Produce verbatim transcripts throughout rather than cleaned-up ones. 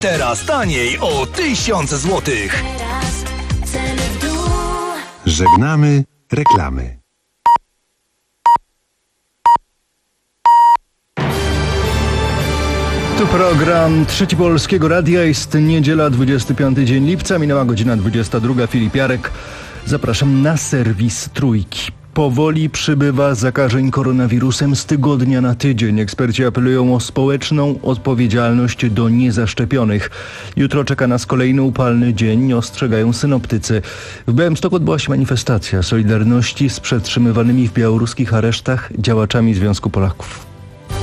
Teraz taniej o tysiąc złotych. Żegnamy reklamy. Tu program Trzeci Polskiego Radia. Jest niedziela, dwudziesty piąty dzień lipca, minęła godzina dwudziesta druga. Filip Jarek. Zapraszam na serwis Trójki. Powoli przybywa zakażeń koronawirusem z tygodnia na tydzień. Eksperci apelują o społeczną odpowiedzialność do niezaszczepionych. Jutro czeka nas kolejny upalny dzień, ostrzegają synoptycy. W Białymstoku odbyła się manifestacja solidarności z przetrzymywanymi w białoruskich aresztach działaczami Związku Polaków.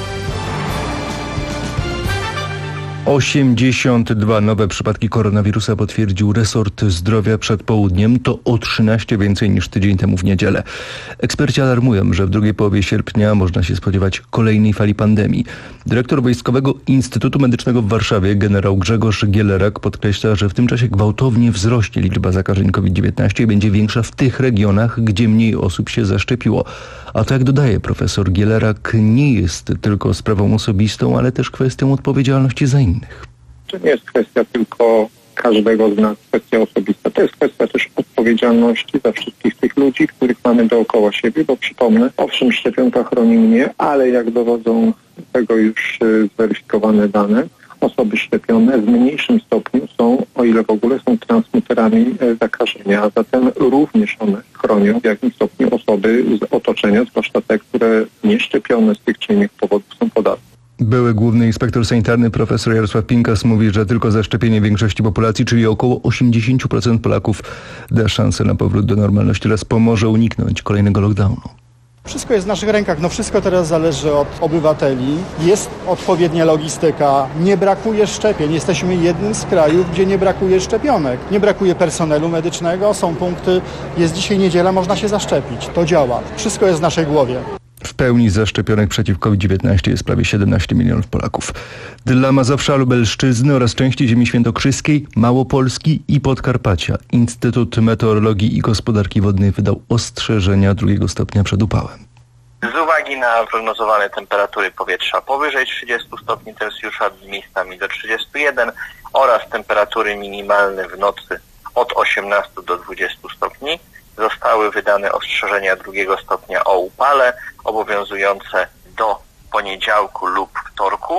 osiemdziesiąt dwa nowe przypadki koronawirusa potwierdził resort zdrowia przed południem. To o trzynaście więcej niż tydzień temu w niedzielę. Eksperci alarmują, że w drugiej połowie sierpnia można się spodziewać kolejnej fali pandemii. Dyrektor Wojskowego Instytutu Medycznego w Warszawie, generał Grzegorz Gielerak, podkreśla, że w tym czasie gwałtownie wzrośnie liczba zakażeń COVID dziewiętnaście i będzie większa w tych regionach, gdzie mniej osób się zaszczepiło. A to, jak dodaje profesor Gielerak, nie jest tylko sprawą osobistą, ale też kwestią odpowiedzialności za innych. To nie jest kwestia tylko każdego z nas, kwestia osobista. To jest kwestia też odpowiedzialności za wszystkich tych ludzi, których mamy dookoła siebie, bo przypomnę, owszem, szczepionka chroni mnie, ale jak dowodzą tego już zweryfikowane dane, osoby szczepione w mniejszym stopniu są, o ile w ogóle są transmiterami zakażenia, a zatem również one chronią w jakimś stopniu osoby z otoczenia, zwłaszcza te, które nieszczepione z tych czy innych powodów są podatne. Były główny inspektor sanitarny profesor Jarosław Pinkas mówi, że tylko zaszczepienie większości populacji, czyli około osiemdziesiąt procent Polaków, da szansę na powrót do normalności oraz pomoże uniknąć kolejnego lockdownu. Wszystko jest w naszych rękach, no wszystko teraz zależy od obywateli. Jest odpowiednia logistyka, nie brakuje szczepień. Jesteśmy jednym z krajów, gdzie nie brakuje szczepionek. Nie brakuje personelu medycznego, są punkty, jest dzisiaj niedziela, można się zaszczepić. To działa. Wszystko jest w naszej głowie. W pełni zaszczepionych przeciw COVID dziewiętnaście jest prawie siedemnaście milionów Polaków. Dla Mazowsza, Lubelszczyzny oraz części ziemi świętokrzyskiej, Małopolski i Podkarpacia Instytut Meteorologii i Gospodarki Wodnej wydał ostrzeżenia drugiego stopnia przed upałem. Z uwagi na prognozowane temperatury powietrza powyżej trzydziestu stopni Celsjusza, miejscami do trzydziestu jeden oraz temperatury minimalne w nocy od osiemnastu do dwudziestu stopni, zostały wydane ostrzeżenia drugiego stopnia o upale, obowiązujące do poniedziałku lub wtorku.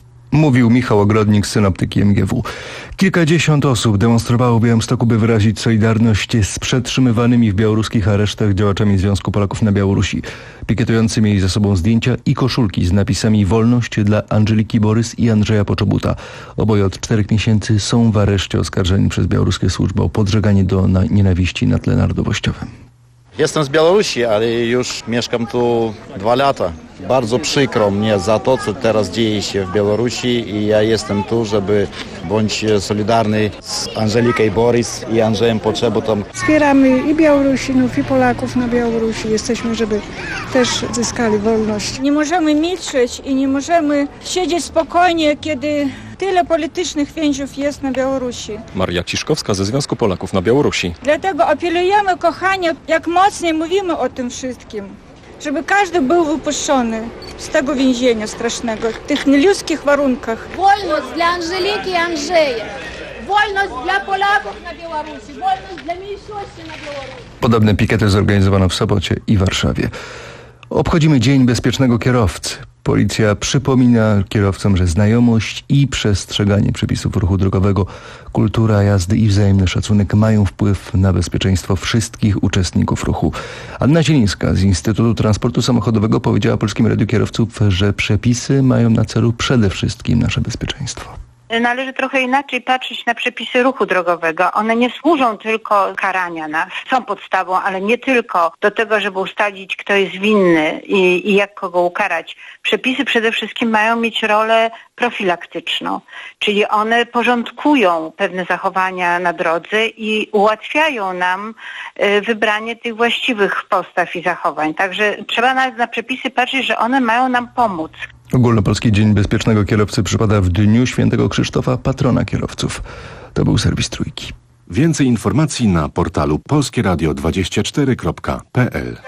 Mówił Michał Ogrodnik z synoptyki M G W. Kilkadziesiąt osób demonstrowało w Białymstoku, by wyrazić solidarność z przetrzymywanymi w białoruskich aresztach działaczami Związku Polaków na Białorusi. Pikietujący mieli ze sobą zdjęcia i koszulki z napisami „Wolność dla Andżeliki Borys i Andrzeja Poczobuta”. Oboje od czterech miesięcy są w areszcie oskarżeni przez białoruskie służby o podżeganie do na nienawiści na tle narodowościowym. Jestem z Białorusi, ale już mieszkam tu dwa lata. Bardzo przykro mnie za to, co teraz dzieje się w Białorusi i ja jestem tu, żeby bądź solidarny z Andżeliką Borys i Andrzejem Poczobutą. Wspieramy i Białorusinów, i Polaków na Białorusi. Jesteśmy, żeby też zyskali wolność. Nie możemy milczeć i nie możemy siedzieć spokojnie, kiedy tyle politycznych więźniów jest na Białorusi. Maria Ciszkowska ze Związku Polaków na Białorusi. Dlatego apelujemy, kochani, jak mocniej mówimy o tym wszystkim, żeby każdy był wypuszczony z tego więzienia strasznego, w tych nieludzkich warunkach. Wolność dla Andżeliki i Andrzeja. Wolność dla Polaków na Białorusi. Wolność dla mniejszości na Białorusi. Podobne pikiety zorganizowano w Sopocie i Warszawie. Obchodzimy Dzień Bezpiecznego Kierowcy. Policja przypomina kierowcom, że znajomość i przestrzeganie przepisów ruchu drogowego, kultura jazdy i wzajemny szacunek mają wpływ na bezpieczeństwo wszystkich uczestników ruchu. Anna Zielińska z Instytutu Transportu Samochodowego powiedziała Polskiemu Radiu Kierowców, że przepisy mają na celu przede wszystkim nasze bezpieczeństwo. Należy trochę inaczej patrzeć na przepisy ruchu drogowego. One nie służą tylko karania nas, są podstawą, ale nie tylko do tego, żeby ustalić, kto jest winny i, i jak kogo ukarać. Przepisy przede wszystkim mają mieć rolę profilaktyczną, czyli one porządkują pewne zachowania na drodze i ułatwiają nam y, wybranie tych właściwych postaw i zachowań. Także trzeba nawet na przepisy patrzeć, że one mają nam pomóc. Ogólnopolski Dzień Bezpiecznego Kierowcy przypada w dniu Świętego Krzysztofa, patrona kierowców. To był serwis Trójki. Więcej informacji na portalu polskie radio dwadzieścia cztery kropka p l.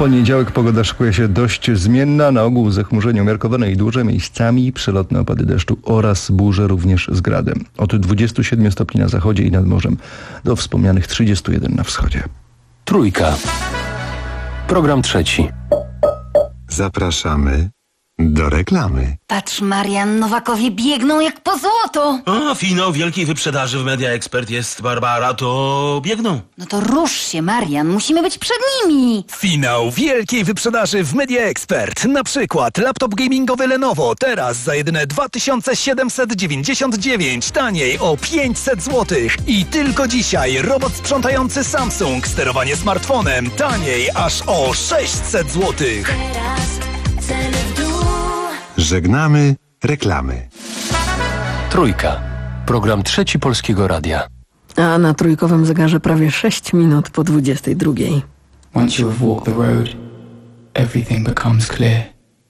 poniedziałek pogoda szykuje się dość zmienna, na ogół zachmurzenie umiarkowane i duże, miejscami przelotne opady deszczu oraz burze również z gradem. Od dwudziestu siedmiu stopni na zachodzie i nad morzem do wspomnianych trzydziestu jeden na wschodzie. Trójka. Program trzeci. Zapraszamy do reklamy. Patrz, Marian, Nowakowie biegną jak po złoto. O, finał wielkiej wyprzedaży w Media Expert jest, Barbara, to biegną. No to rusz się, Marian, musimy być przed nimi. Finał wielkiej wyprzedaży w Media Expert. Na przykład laptop gamingowy Lenovo teraz za jedyne dwa tysiące siedemset dziewięćdziesiąt dziewięć, taniej o pięćset złotych. I tylko dzisiaj robot sprzątający Samsung, sterowanie smartfonem, taniej aż o sześćset złotych. Żegnamy reklamy. Trójka. Program trzeci Polskiego Radia. A na trójkowym zegarze prawie sześć minut po dwudziestej drugiej. Once you have walked the road, everything becomes clear.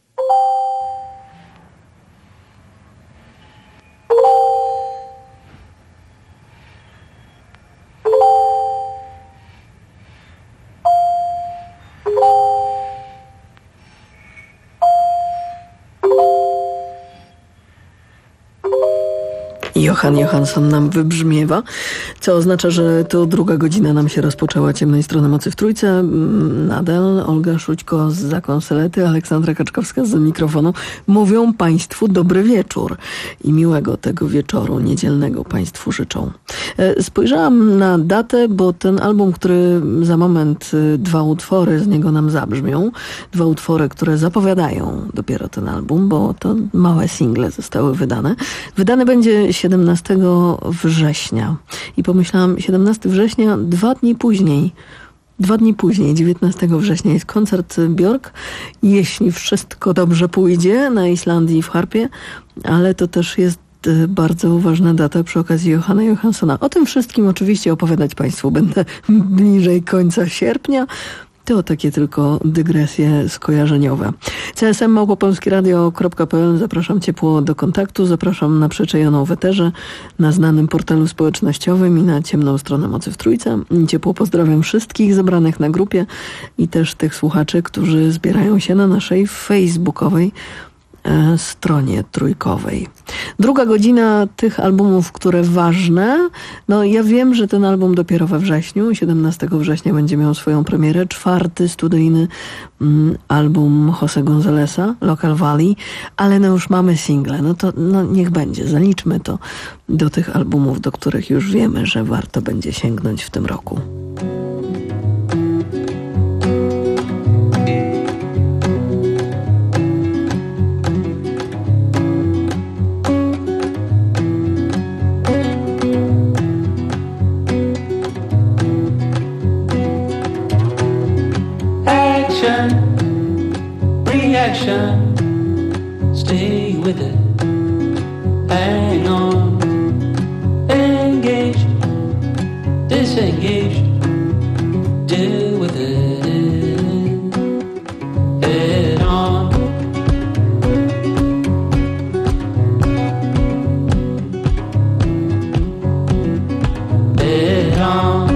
Johan Johansson nam wybrzmiewa, co oznacza, że to druga godzina nam się rozpoczęła Ciemnej Strony Mocy w Trójce. Nadal Olga Szućko zza konsolety, Aleksandra Kaczkowska z mikrofonu mówią Państwu dobry wieczór i miłego tego wieczoru niedzielnego Państwu życzą. Spojrzałam na datę, bo ten album, który za moment dwa utwory z niego nam zabrzmią, dwa utwory, które zapowiadają dopiero ten album, bo to małe single zostały wydane. Wydany będzie siedemnastego września. I pomyślałam, siedemnastego września, dwa dni później, dwa dni później, dziewiętnastego września jest koncert Björk. Jeśli wszystko dobrze pójdzie na Islandii w Harpie, ale to też jest bardzo ważna data przy okazji Johana Johanssona. O tym wszystkim oczywiście opowiadać Państwu będę bliżej końca sierpnia. To takie tylko dygresje skojarzeniowe. C S M małpa polskie radio kropka p l. Zapraszam ciepło do kontaktu. Zapraszam na przeczejoną w eterze, na znanym portalu społecznościowym i na Ciemną Stronę Mocy w Trójce. Ciepło pozdrawiam wszystkich zebranych na grupie i też tych słuchaczy, którzy zbierają się na naszej facebookowej stronie trójkowej. Druga godzina tych albumów, które ważne. No ja wiem, że ten album dopiero we wrześniu, siedemnastego września będzie miał swoją premierę. Czwarty studyjny mm, album Jose Gonzalesa, Local Valley, ale no już mamy single. No to no niech będzie, zaliczmy to do tych albumów, do których już wiemy, że warto będzie sięgnąć w tym roku. Reaction, stay with it, hang on, engaged, disengaged, deal with it, head on. Head on.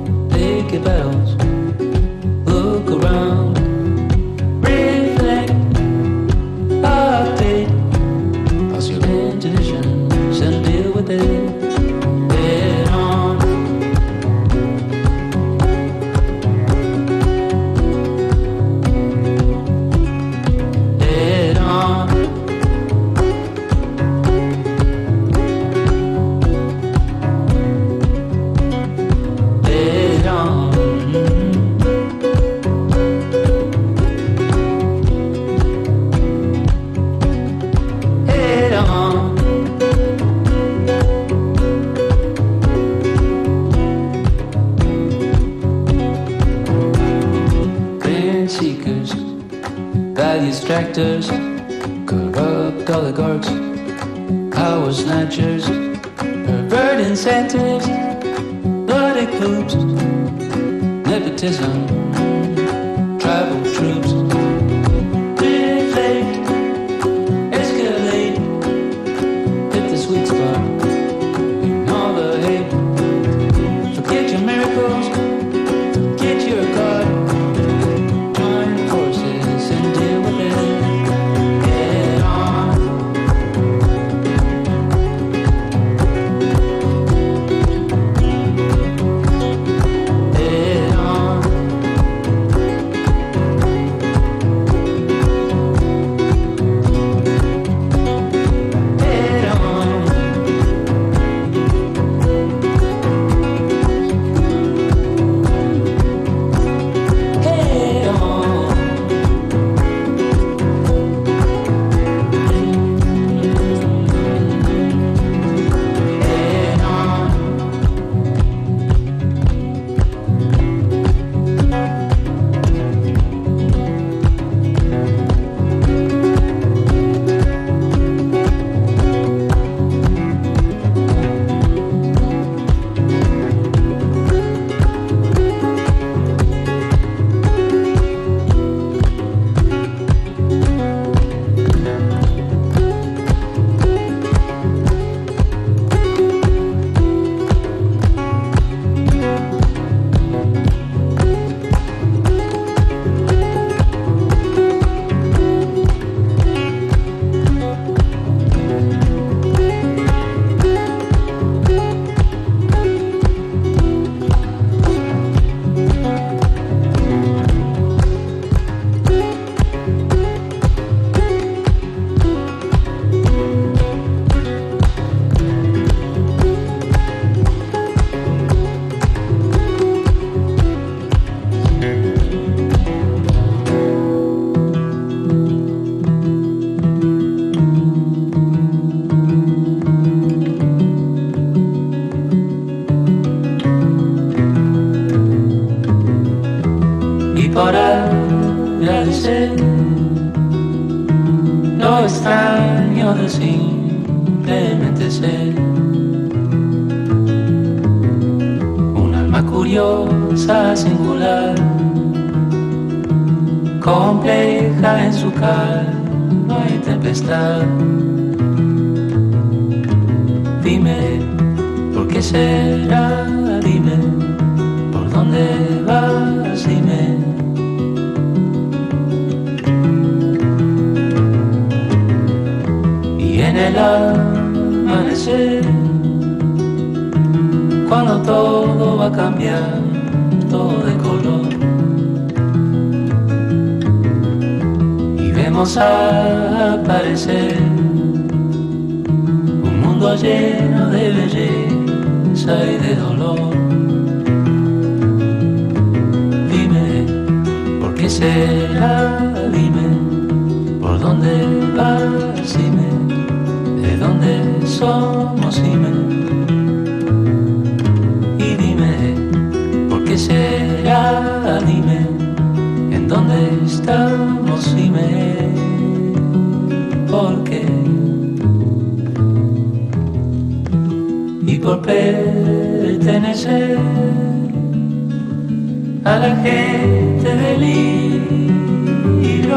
Bells, look around, reflect. makers, value extractors, corrupt oligarchs, power snatchers, pervert incentives, bloody coups, nepotism, tribal troops. Deflate, escalate, hit the sweet spot, ignore the hate. Forget your miracles, forget your God. Join forces and deal with it. Get on. Head on. Head on. Head on. Head on. Y para agradecer lo extraño de simplemente ser un alma curiosa, singular, compleja en su calma y tempestad. Dime, ¿por qué será? Dime, ¿por dónde vas? Dime. Y en el amanecer, cuando todo va a cambiar, todo de color, y vemos aparecer un mundo lleno de belleza y de dolor. Dime, ¿por qué será? Dime, ¿por dónde vas? Dime, ¿de dónde somos? Dime. Y dime, ¿por qué será? Dime, ¿en dónde estamos? Dime, ¿por qué? Y por pertenecer a la gente del libro,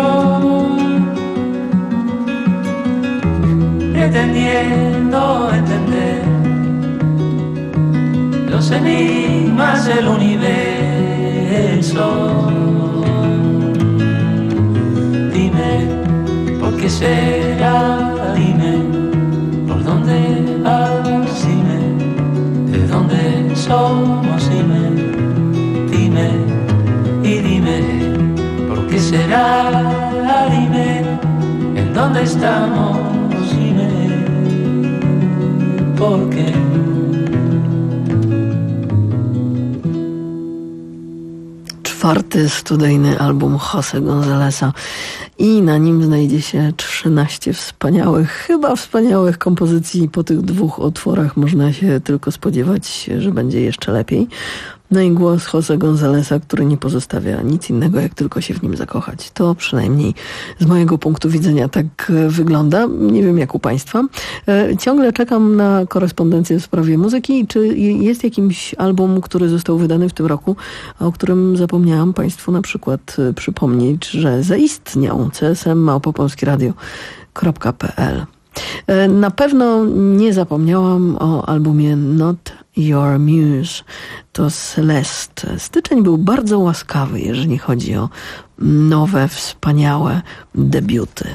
pretendiendo entender los enigmas del universo. Dime, ¿por qué será? Dime, ¿por dónde vas? Dime, ¿de dónde somos? Dime, dime, y dime, ¿por qué será? Dime, ¿en dónde estamos? Dime, ¿por qué? Czwarty studyjny album Jose Gonzalesa i na nim znajdzie się trzynaście wspaniałych, chyba wspaniałych kompozycji. Po tych dwóch utworach można się tylko spodziewać, że będzie jeszcze lepiej. No i głos Jose Gonzalesa, który nie pozostawia nic innego, jak tylko się w nim zakochać. To przynajmniej z mojego punktu widzenia tak wygląda. Nie wiem jak u Państwa. Ciągle czekam na korespondencję w sprawie muzyki. Czy jest jakiś album, który został wydany w tym roku, o którym zapomniałam Państwu na przykład przypomnieć, że zaistniał? C S M małpa polskie radio kropka p l. Na pewno nie zapomniałam o albumie Not Your Muse. To Celeste. Styczeń był bardzo łaskawy, jeżeli chodzi o nowe, wspaniałe debiuty.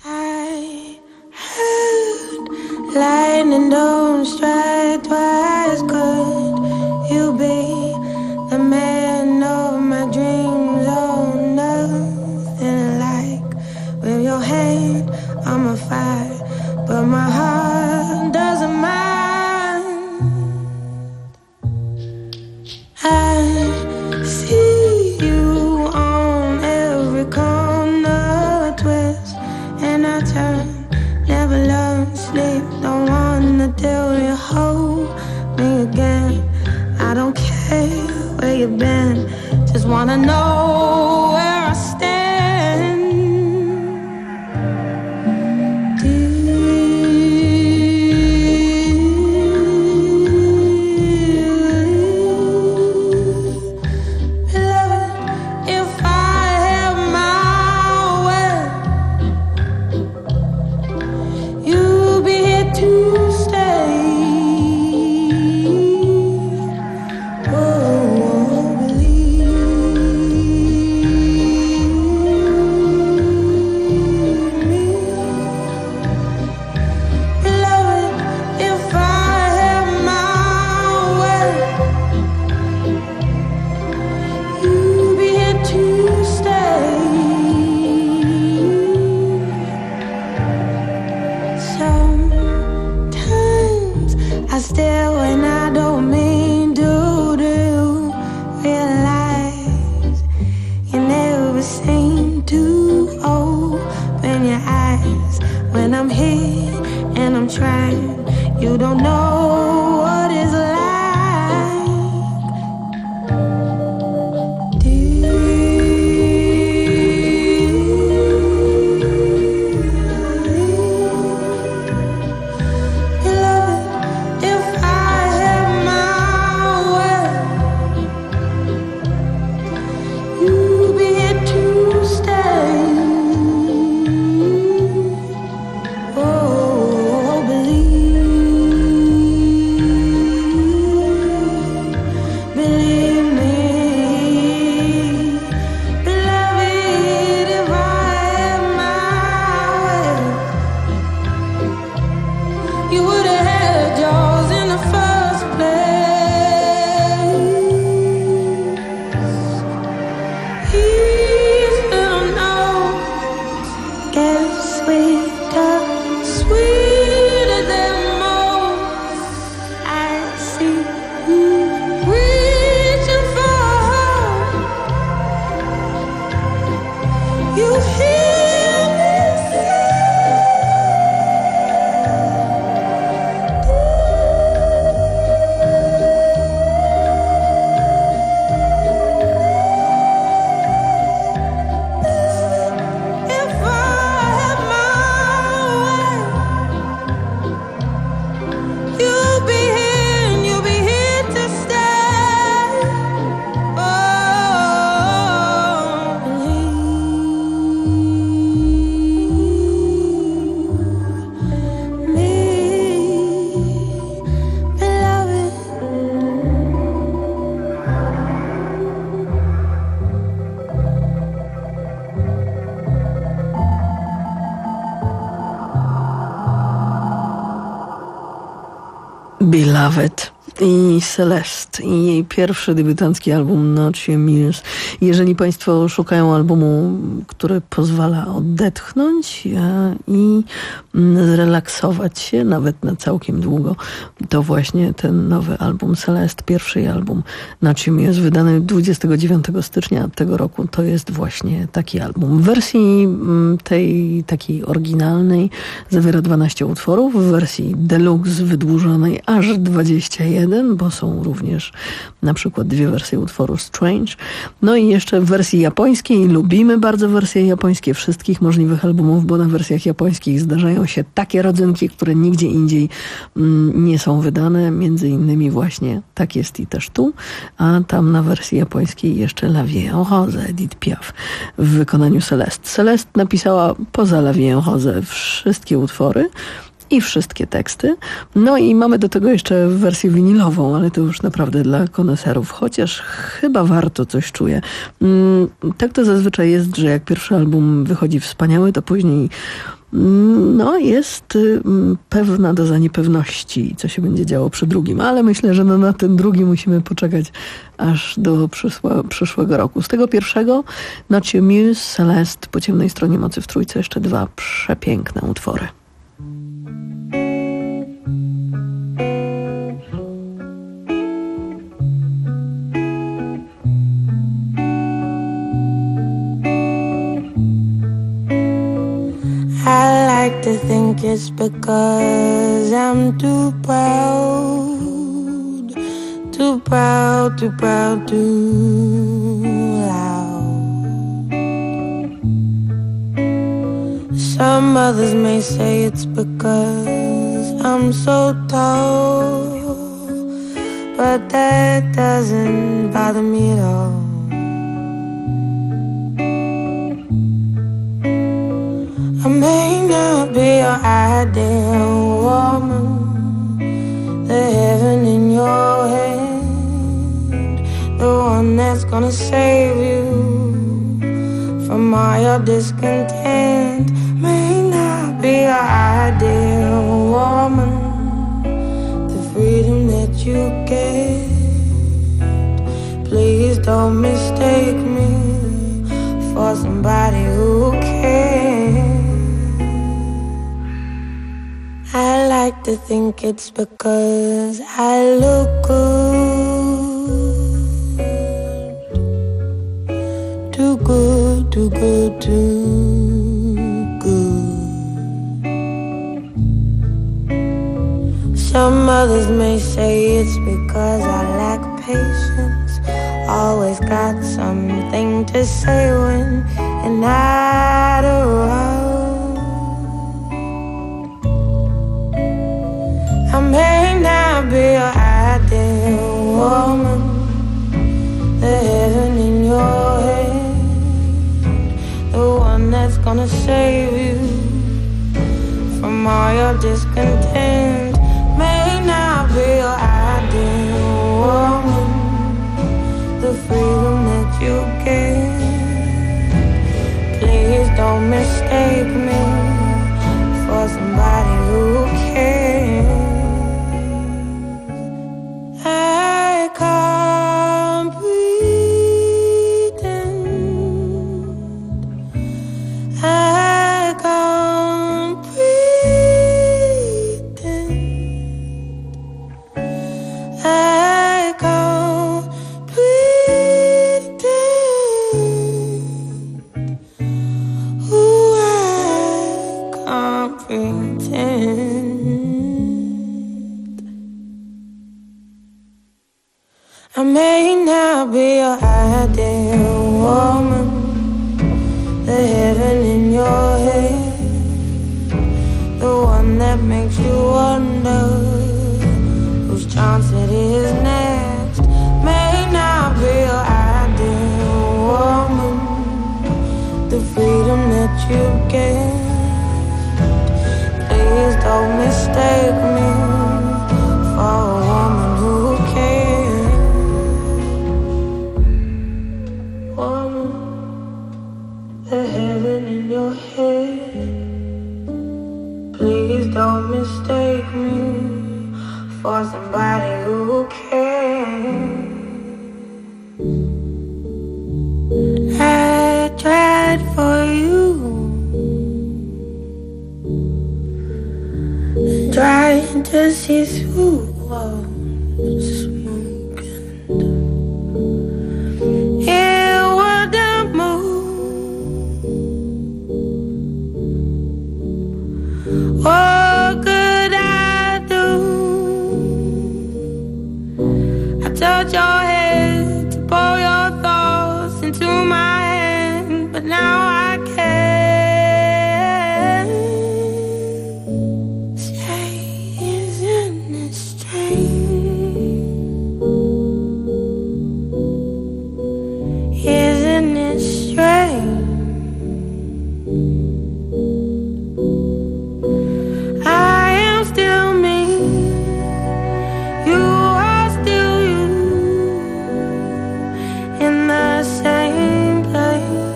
Lightning don't strike twice. Could you be the man of my dreams? Oh, nothing like with your hand on my fire, but my heart doesn't mind. I see you on every corner twist, and I turn, never learn to sleep. Don't wanna tell you hold me again. I don't care where you've been, just wanna know where I stand. Beloved i Celeste i jej pierwszy debiutancki album Not Your Muse. Jeżeli Państwo szukają albumu, który pozwala odetchnąć i zrelaksować się nawet na całkiem długo, to właśnie ten nowy album Celeste, pierwszy album Not Your Muse, wydany dwudziestego dziewiątego stycznia tego roku, to jest właśnie taki album. W wersji tej takiej oryginalnej zawiera dwanaście utworów, w wersji deluxe wydłużonej aż dwadzieścia jeden. jeden, bo są również na przykład dwie wersje utworu Strange. No i jeszcze w wersji japońskiej, lubimy bardzo wersje japońskie wszystkich możliwych albumów, bo na wersjach japońskich zdarzają się takie rodzynki, które nigdzie indziej mm, nie są wydane, między innymi właśnie tak jest i też tu, a tam na wersji japońskiej jeszcze La Vie en Rose, Edith Piaf w wykonaniu Celeste. Celeste napisała poza La Vie en Rose wszystkie utwory i wszystkie teksty. No i mamy do tego jeszcze wersję winilową, ale to już naprawdę dla koneserów, chociaż chyba warto, coś czuję. Tak to zazwyczaj jest, że jak pierwszy album wychodzi wspaniały, to później no jest pewna doza niepewności, co się będzie działo przy drugim, ale myślę, że no na ten drugi musimy poczekać aż do przyszła, przyszłego roku. Z tego pierwszego Not Your Muse, Celeste, po ciemnej stronie mocy w trójce jeszcze dwa przepiękne utwory. I like to think it's because I'm too proud, too proud, too proud, too loud. Some others may say it's because I'm so tall, but that doesn't bother me at all. I may not be your ideal woman, the heaven in your hand, the one that's gonna save you from all your discontent. May not be your ideal woman, the freedom that you get. Please don't mistake me for somebody who cares. I like to think it's because I look good, too good, too good, too good. Some others may say it's because I lack patience, always got something to say when you're not around. I may not be your ideal woman, the heaven in your head, the one that's gonna save you from all your discontent. May not be your ideal woman, the freedom that you get. Please don't mistake me for somebody who cares. I can't pretend, I can't pretend, I can't pretend. Ooh, I can't pretend. I may not be your ideal woman, the heaven in your head, the one that makes you wonder whose chance it is next. May not be your ideal woman, the freedom that you get. Please don't mistake me for a woman who cares. The heaven in your head. Please don't mistake me for somebody who cares. I tried for you, trying to see through all the smoke and it wouldn't move. What could I do? I am still me. You are still you. In the same place.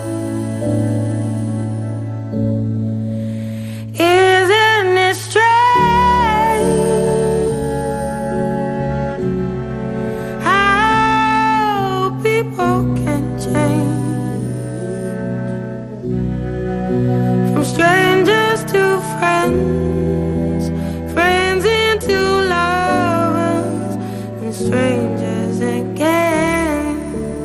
Isn't it strange how people can change from strangers to friends, friends into lovers, and strangers again.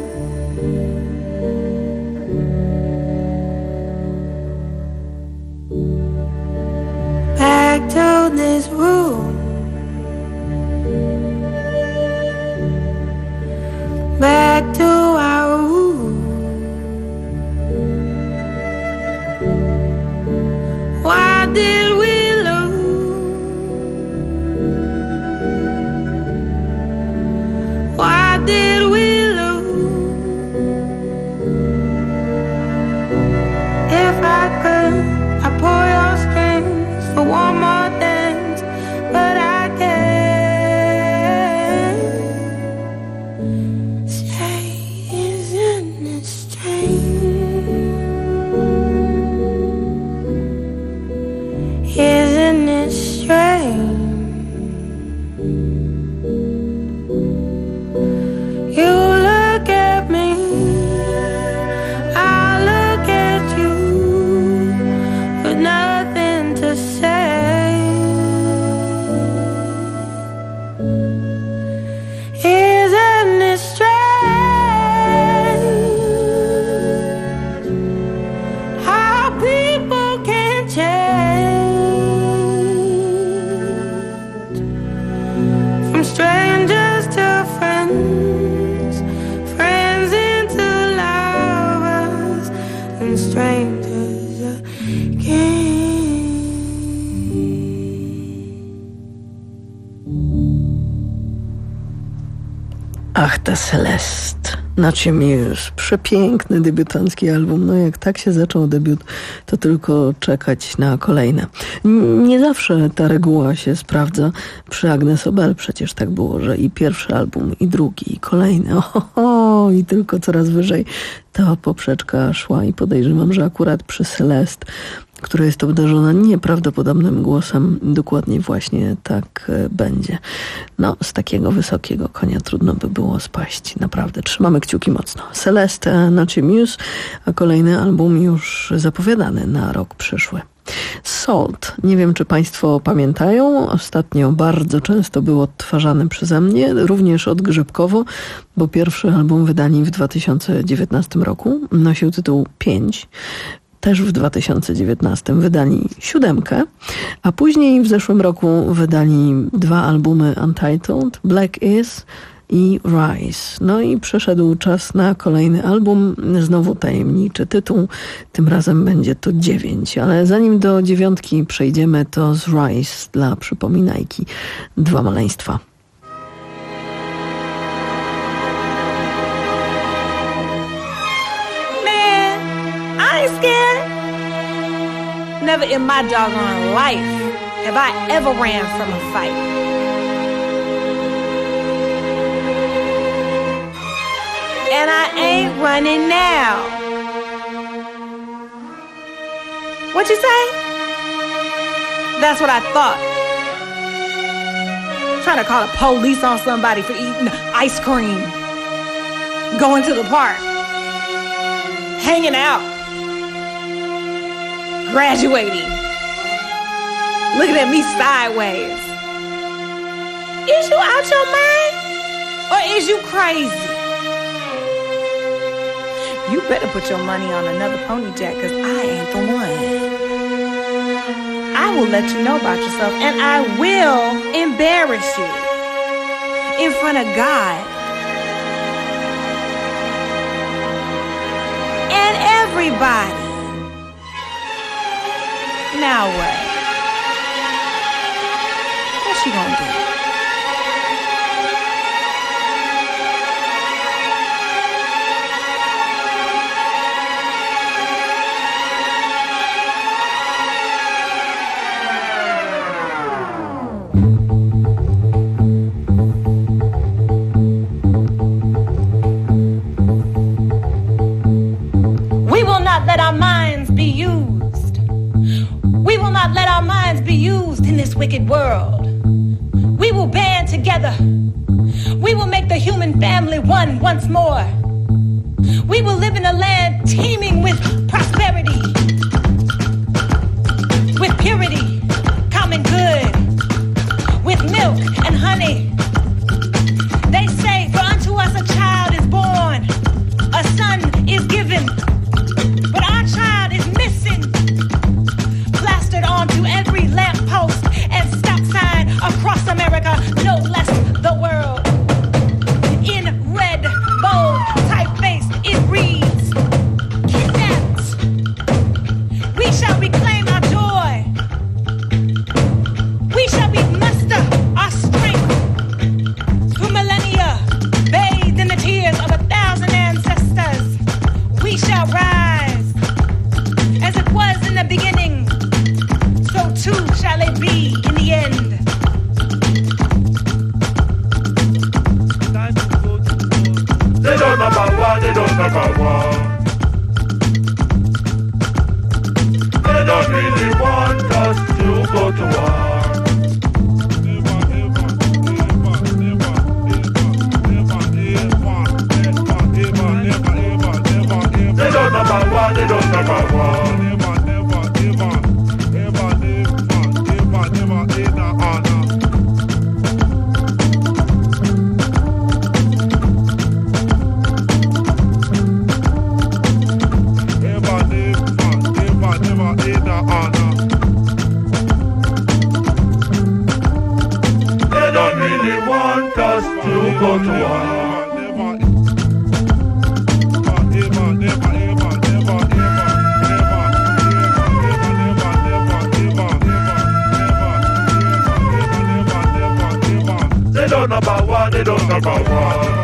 Back to this room, back to our room. Why did we lose? Why did we lose? If I could, I'd pull your strings for one more dance, but I can't. Say, isn't it strange? Isn't it strange? You look at me, I look at you, with nothing to say. Isn't it strange how people can change from strangers to friends, friends into lovers, and strangers again. Ach, ta Celeste, Nacie Muse, przepiękny debiutancki album. No jak tak się zaczął debiut, to tylko czekać na kolejne. N- nie zawsze ta reguła się sprawdza. Przy Agnes Obel przecież tak było, że i pierwszy album, i drugi, i kolejny. Oho, i tylko coraz wyżej ta poprzeczka szła i podejrzewam, że akurat przy Celeste, która jest obdarzona nieprawdopodobnym głosem, dokładnie właśnie tak będzie. No, z takiego wysokiego konia trudno by było spaść. Naprawdę, trzymamy kciuki mocno. Celeste, Nacie Muse, a kolejny album już zapowiadany na rok przyszły. Salt. Nie wiem, czy Państwo pamiętają. Ostatnio bardzo często był odtwarzany przeze mnie, również odgrzebkowo, bo pierwszy album wydany w dwa tysiące dziewiętnastym roku nosił tytuł pięć. Też w dwa tysiące dziewiętnastym wydali siódemkę, a później w zeszłym roku wydali dwa albumy Untitled, Black Is i Rise. No i przyszedł czas na kolejny album, znowu tajemniczy tytuł, tym razem będzie to dziewięć, ale zanim do dziewiątki przejdziemy, to z Rise dla przypominajki dwa maleństwa. I ain't scared. Never in my doggone life have I ever ran from a fight. And I ain't running now. What'd you say? That's what I thought. Trying to call the police on somebody for eating ice cream. Going to the park. Hanging out. Graduating. Looking at me sideways. Is you out your mind? Or is you crazy? You better put your money on another pony, Jack, because I ain't the one. I will let you know about yourself, and I will embarrass you in front of God and everybody. Now what? What you gonna do? not let our minds be used in this wicked world. We will band together. We will make the human family one once more. We will live in a land teeming with prosperity, with purity, common good, with milk and honey. They say, for unto us a child is born, a son is given, but our child is missing, plastered onto every lamppost and stop sign across America, no less the world. In red, bold, typeface, it reads, kidnapped. We shall reclaim our joy. We shall muster our strength through millennia, bathed in the tears of a thousand ancestors. We shall rise. As it was in the beginning, so too shall it be in the end. They don't know about war, they don't know about war. They don't really want us to go to war. They don't know about war, they don't know about war. They don't really want us to go to war. They don't know about war, they don't know about war.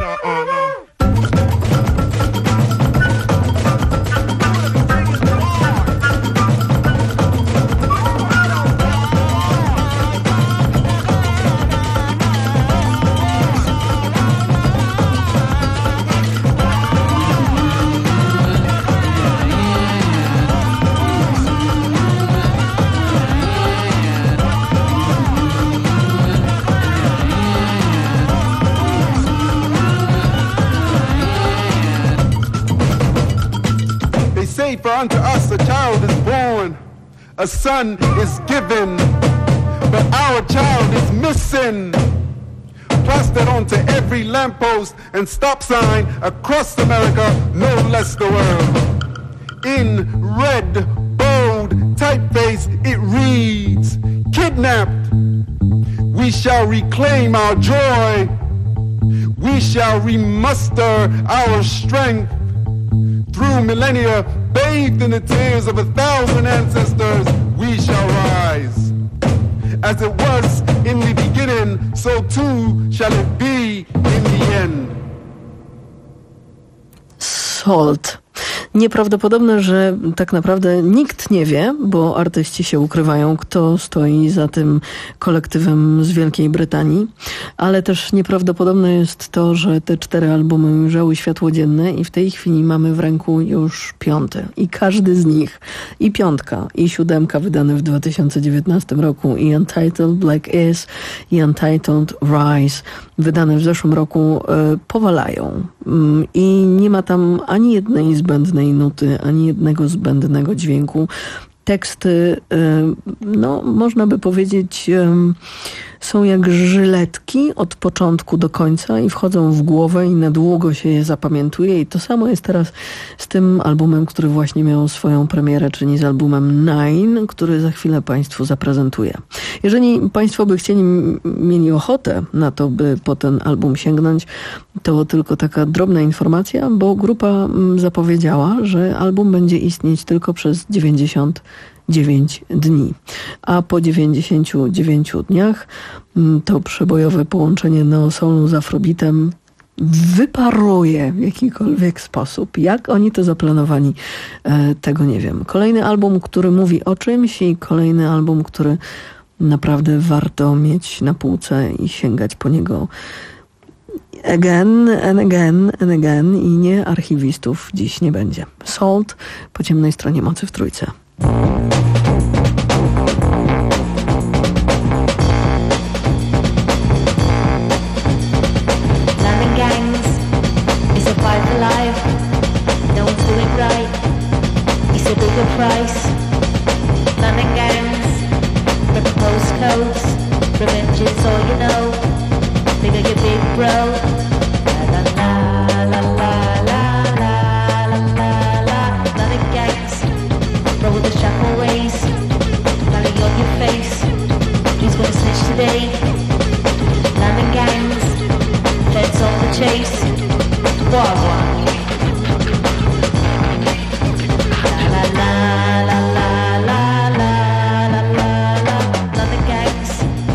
For unto us a child is born, a son is given, but our child is missing. Plastered onto every lamppost and stop sign across America, no less the world. In red, bold typeface it reads, kidnapped. We shall reclaim our joy. We shall remuster our strength. Through millennia, bathed in the tears of a thousand ancestors, we shall rise. As it was in the beginning, so too shall it be in the end. Salt. Nieprawdopodobne, że tak naprawdę nikt nie wie, bo artyści się ukrywają, kto stoi za tym kolektywem z Wielkiej Brytanii, ale też nieprawdopodobne jest to, że te cztery albumy ujrzały światło dzienne i w tej chwili mamy w ręku już piąty. I każdy z nich, i piątka, i siódemka wydane w dwa tysiące dziewiętnastym roku, i Untitled Black Is, i Untitled Rise wydane w zeszłym roku, y, powalają. Y, I nie ma tam ani jednej zbędnej nuty, ani jednego zbędnego dźwięku. Teksty, no można by powiedzieć, są jak żyletki od początku do końca i wchodzą w głowę i na długo się je zapamiętuje. I to samo jest teraz z tym albumem, który właśnie miał swoją premierę, czyli z albumem Nine, który za chwilę Państwu zaprezentuję. Jeżeli Państwo by chcieli, mieli ochotę na to, by po ten album sięgnąć, to tylko taka drobna informacja, bo grupa zapowiedziała, że album będzie istnieć tylko przez dziewięćdziesiąt dziewięć dni. A po dziewięćdziesięciu dziewięciu dniach to przebojowe połączenie neosoulu z afrobitem wyparuje w jakikolwiek sposób. Jak oni to zaplanowali, tego nie wiem. Kolejny album, który mówi o czymś i kolejny album, który naprawdę warto mieć na półce i sięgać po niego again and again and again i nie archiwistów dziś nie będzie. Salt po ciemnej stronie mocy w trójce. Roll the shuffle ways, money on your face. Who's gonna snitch today? London gangs, feds on the chase. War one. La la la la la la la la la. London gangs.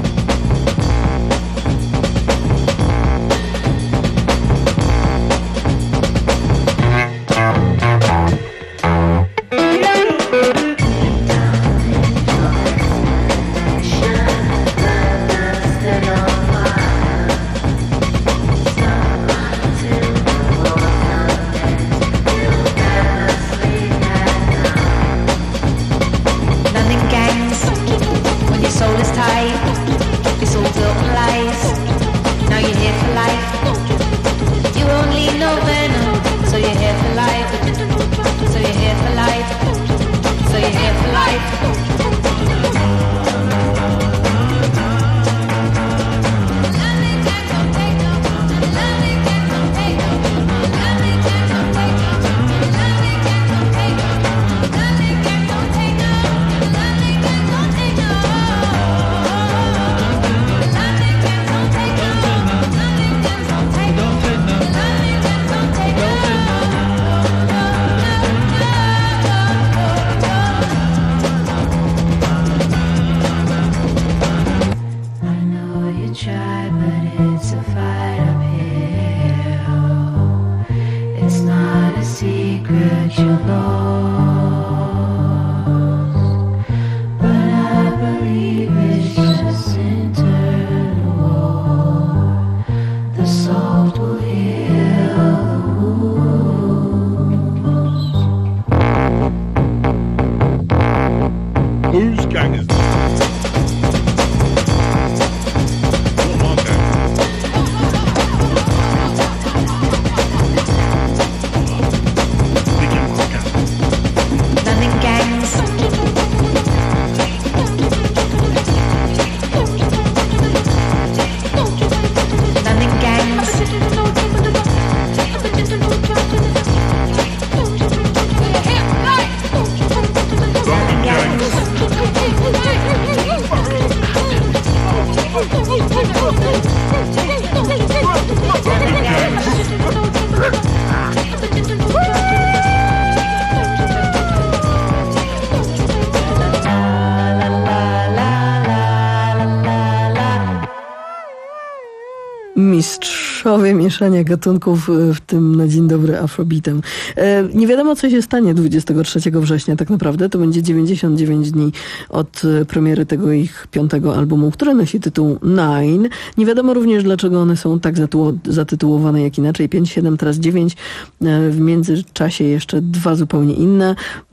Mistrzowie mieszania gatunków, w tym na dzień dobry afrobeatem. Nie wiadomo, co się stanie dwudziestego trzeciego września tak naprawdę. To będzie dziewięćdziesiąt dziewięć dni od premiery tego ich piątego albumu, który nosi tytuł Nine. Nie wiadomo również, dlaczego one są tak zatytułowane jak inaczej. pięć, siedem, teraz dziewięć. W międzyczasie jeszcze dwa zupełnie inne,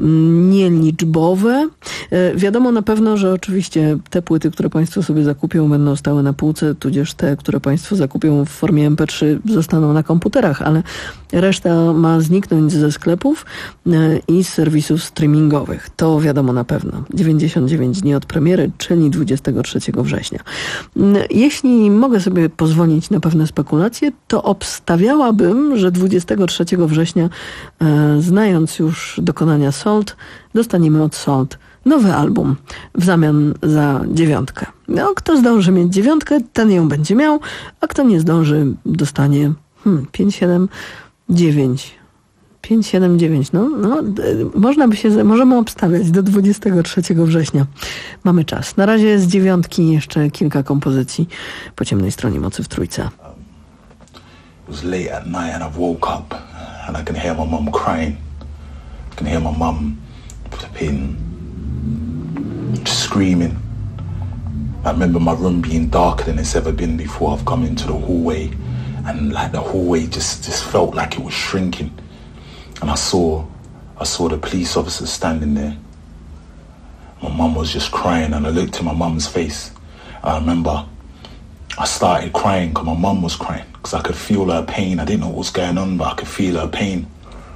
nieliczbowe. Wiadomo na pewno, że oczywiście te płyty, które Państwo sobie zakupią, będą stały na półce, tudzież te, które Państwo zakupią w formie em pe trzy, zostaną na komputerach, ale reszta ma zniknąć ze sklepów i z serwisów streamingowych. To wiadomo na pewno. dziewięćdziesiąt dziewięć dni od premiery, czyli dwudziestego trzeciego września. Jeśli mogę sobie pozwolić na pewne spekulacje, to obstawiałabym, że dwudziestego trzeciego września, znając już dokonania Salt, dostaniemy od Salt nowy album w zamian za dziewiątkę. No, kto zdąży mieć dziewiątkę, ten ją będzie miał, a kto nie zdąży, dostanie hmm, pięć, siedem, dziewięć. pięć, siedem, dziewięć. No, no, można by się, możemy obstawiać do dwudziestego trzeciego września. Mamy czas. Na razie z dziewiątki jeszcze kilka kompozycji po ciemnej stronie mocy w trójce. It was late at night and I woke up and I can hear my mum crying. I can hear my mum flipping, screaming. I remember my room being darker than it's ever been before. I've come into the hallway and like the hallway just, just felt like it was shrinking. And I saw, I saw the police officer standing there. My mum was just crying and I looked in my mum's face. I remember I started crying because my mum was crying because I could feel her pain. I didn't know what was going on, but I could feel her pain.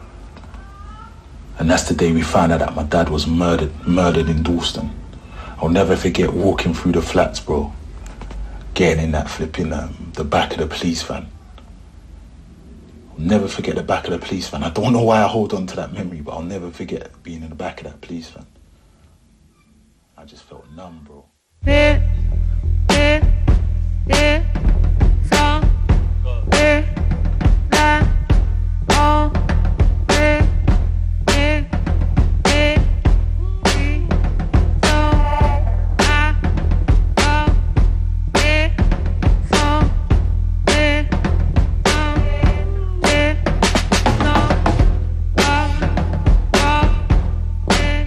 And that's the day we found out that my dad was murdered, murdered in Dalston. I'll never forget walking through the flats, bro. Getting in that flipping, um, the back of the police van. I'll never forget the back of the police van. I don't know why I hold on to that memory, but I'll never forget being in the back of that police van. I just felt numb, bro. Yeah, yeah, yeah, so, yeah, la, oh, yeah, yeah, yeah, we, so, I, oh, yeah, so, yeah, oh, yeah, so, oh, oh, yeah,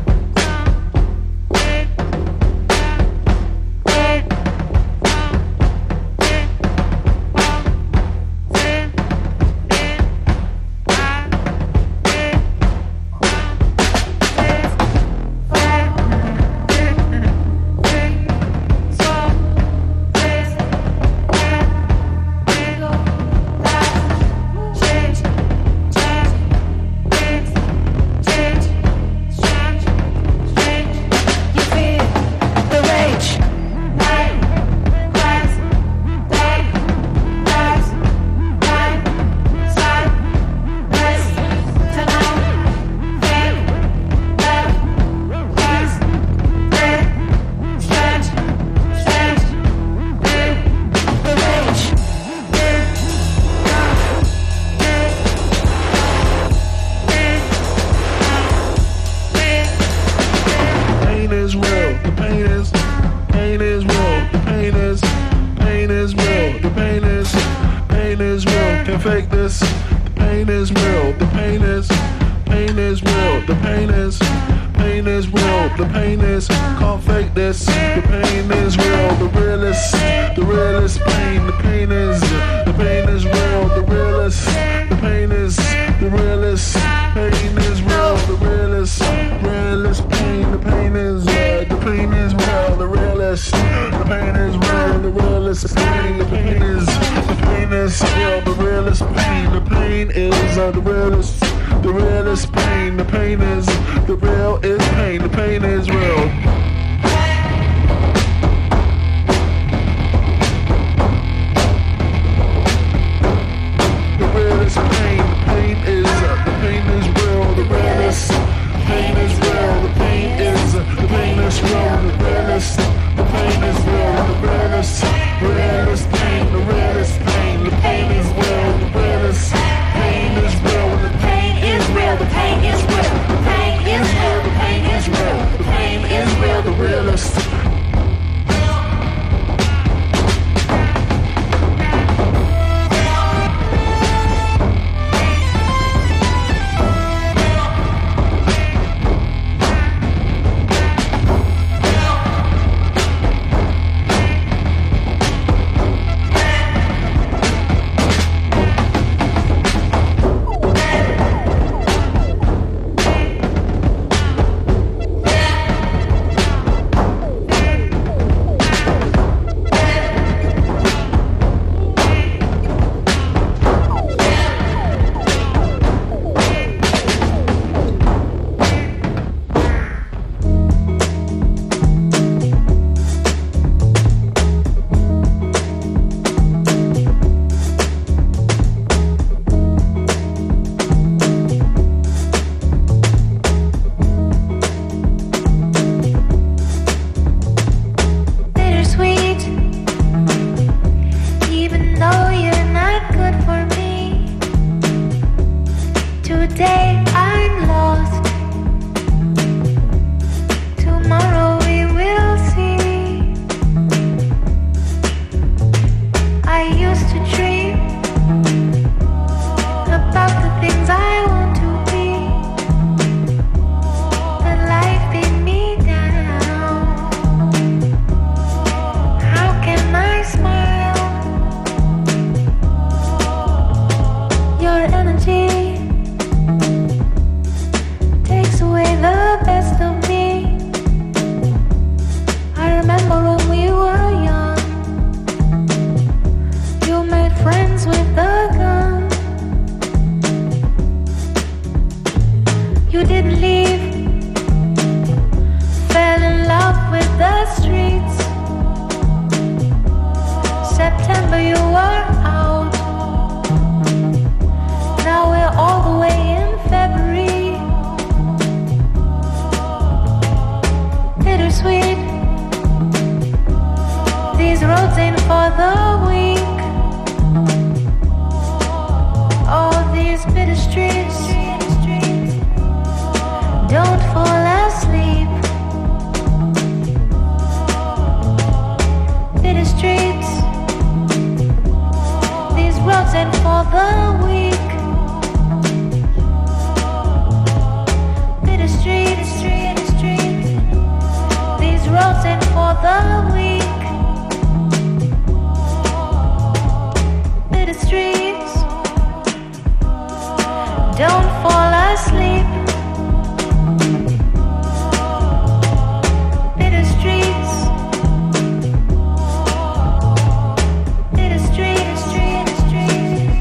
fake this. The pain is real. The pain is, pain is real. The pain is, pain is real. The pain is, can't fake this. The pain is real. The realest, the realest pain. The pain is, the pain is real. The realest, the pain is, the realest pain is real. The realest, realest pain. The pain is, uh, the pain is real. The realest, the pain is real. The realest pain. The pain is, the pain is real. The realest pain. The pain is uh, the realest, the realest pain. The pain is, the real is pain. The pain is real. Pain is, the pain is real, the realest. Pain is real, the pain is, the pain is real, the realest. The pain is real, the realest. Realest pain, the realest pain. The pain is real, the realest. Pain is real, the pain is real, the pain is real, the pain is real, the pain is real. bittersweet. These roads ain't for the weak. All these bitter streets, don't fall asleep. Bitter streets, these roads ain't for the weak. Bitter streets, streets, streets, these roads ain't for the weak. Bitter streets, don't fall asleep. Bitter streets, bitter streets, streets, streets.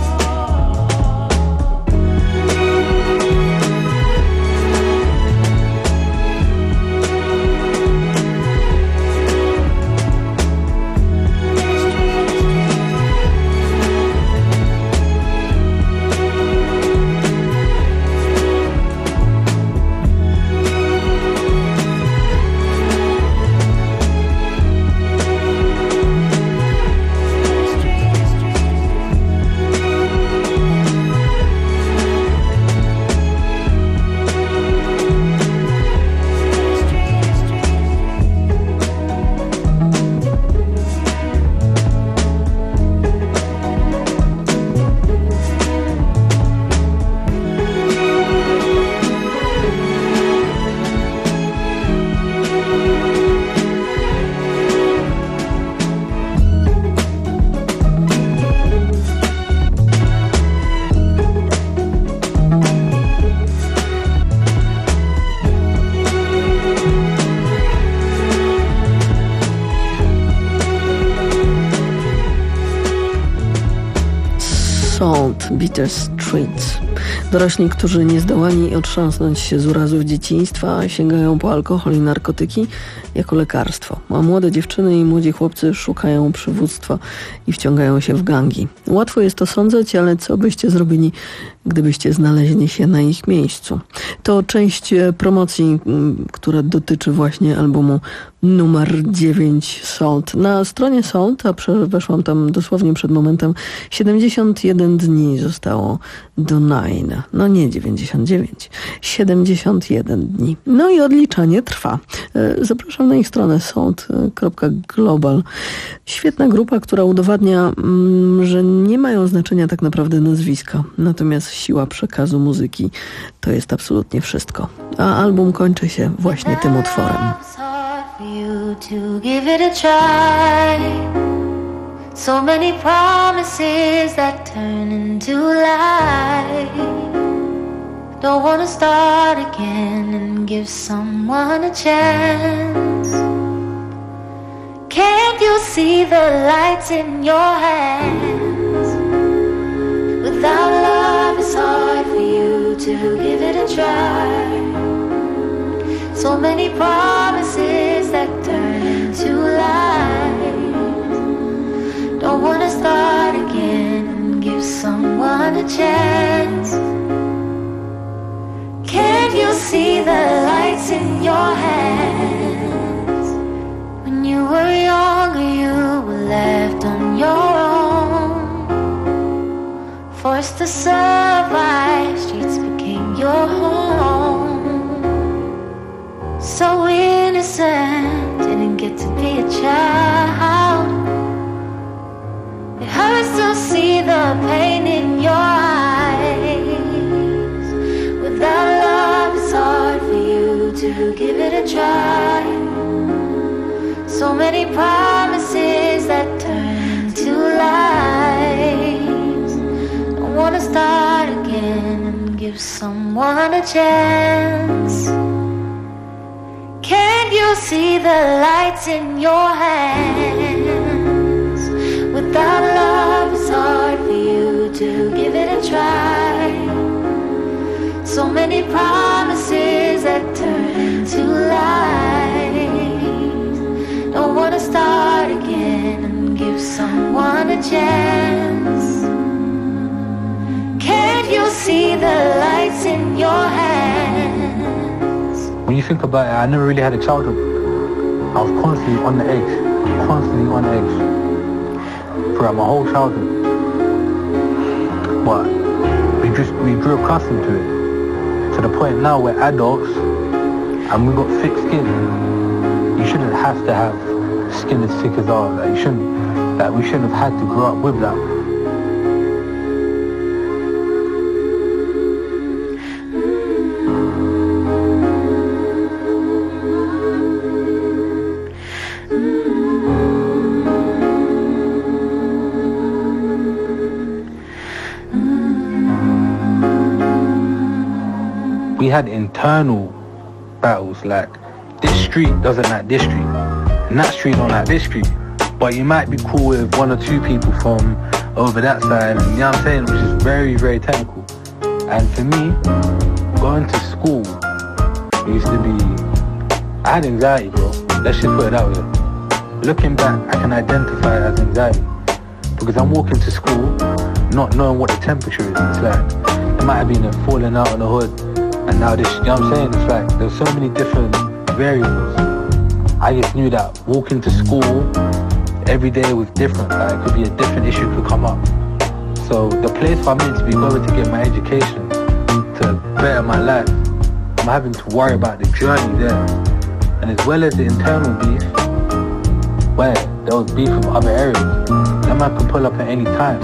Salt, Bitter Streets. Dorośli, którzy nie zdołali otrząsnąć się z urazów dzieciństwa, sięgają po alkohol i narkotyki jako lekarstwo. A młode dziewczyny i młodzi chłopcy szukają przywództwa i wciągają się w gangi. Łatwo jest to sądzić, ale co byście zrobili, gdybyście znaleźli się na ich miejscu? To część promocji, która dotyczy właśnie albumu numer dziewięć Salt. Na stronie Salt, a weszłam tam dosłownie przed momentem, siedemdziesiąt jeden dni zostało do Nine. No nie dziewięćdziesiąt dziewięć, siedemdziesiąt jeden dni. No i odliczanie trwa. Zapraszam na ich stronę salt kropka global. Świetna grupa, która udowadnia, że nie mają znaczenia tak naprawdę nazwiska. Natomiast siła przekazu muzyki to jest absolutnie wszystko. A album kończy się właśnie tym utworem. You to give it a try. So many promises that turn into lies. Don't wanna start again and give someone a chance. Can't you see the lights in your hands? Without love it's hard for you to give it a try. So many promises that turn into lies. Don't wanna start again and give someone a chance. Can't you see the lights in your hands? When you were younger you were left on your own. Forced to survive, streets became your home. So innocent, didn't get to be a child. It hurts to see the pain in your eyes. Without love it's hard for you to give it a try. So many promises that turn to lies. Don't wanna start again and give someone a chance. Can't you see the lights in your hands? Without love it's hard for you to give it a try. So many promises that turn to lies. Don't wanna start again and give someone a chance. Can't you see the lights in your hands? When you think about it, I never really had a childhood. I was constantly on the edge, constantly on the edge throughout my whole childhood. But we just we grew accustomed to it to the point now we're adults and we got thick skin. You shouldn't have to have skin as thick as ours. Like you shouldn't. Like we shouldn't have had to grow up with that. We had internal battles, like this street doesn't like this street, and that street don't like this street. But you might be cool with one or two people from over that side, and you know what I'm saying, which is very, very technical. And for me, going to school used to be, I had anxiety, bro. Let's just put it that way. Looking back, I can identify it as anxiety. Because I'm walking to school, not knowing what the temperature is. It's like, it might have been a falling out of the hood. And now this, you know what I'm saying? It's like, there's so many different variables. I just knew that walking to school every day was different. Like, it could be a different issue could come up. So the place I'm meant to be going to get my education, to better my life, I'm having to worry about the journey there. And as well as the internal beef, where there was beef from other areas, that man could pull up at any time.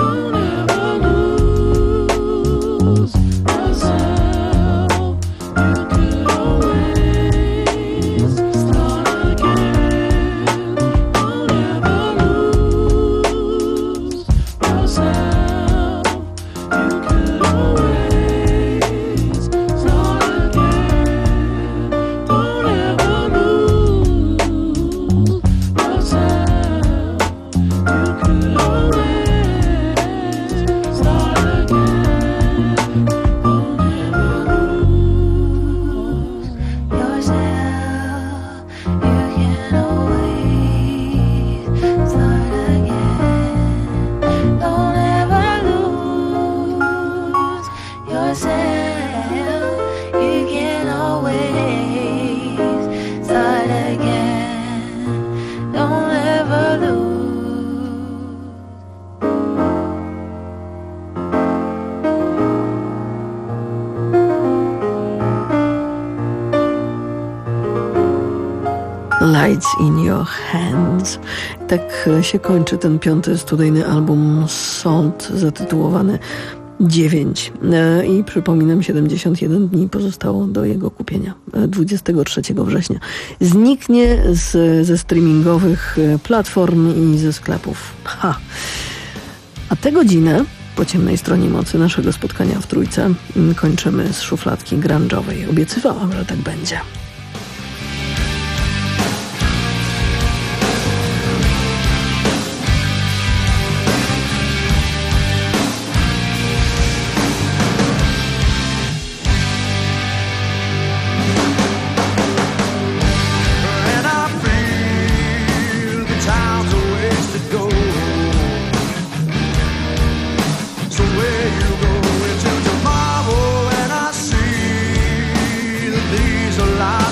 Lights in Your Hands. Tak się kończy ten piąty studyjny album Salt, zatytułowany dziewięć. I przypominam, siedemdziesiąt jeden dni pozostało do jego kupienia. dwudziestego trzeciego września zniknie z, ze streamingowych platform i ze sklepów. Ha! A tę godzinę po ciemnej stronie mocy naszego spotkania w Trójce kończymy z szufladki grunge'owej. Obiecywałam, że tak będzie. Alive.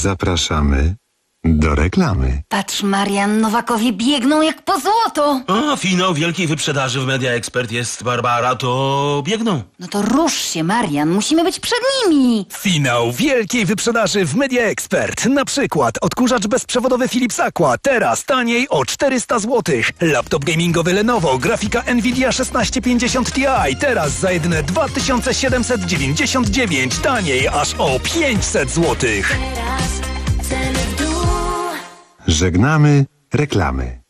Zapraszamy do reklamy. Patrz, Marian, Nowakowie biegną jak po złoto. O, finał wielkiej wyprzedaży w Media Expert jest, Barbara, to biegną. No to rusz się, Marian, musimy być przed nimi. Finał wielkiej wyprzedaży w Media Expert. Na przykład odkurzacz bezprzewodowy Philips Aqua, teraz taniej o czterysta złotych. Laptop gamingowy Lenovo, grafika Nvidia szesnaście pięćdziesiąt Ti, teraz za jedyne dwa tysiące siedemset dziewięćdziesiąt dziewięć, taniej aż o pięćset złotych. Żegnamy reklamy.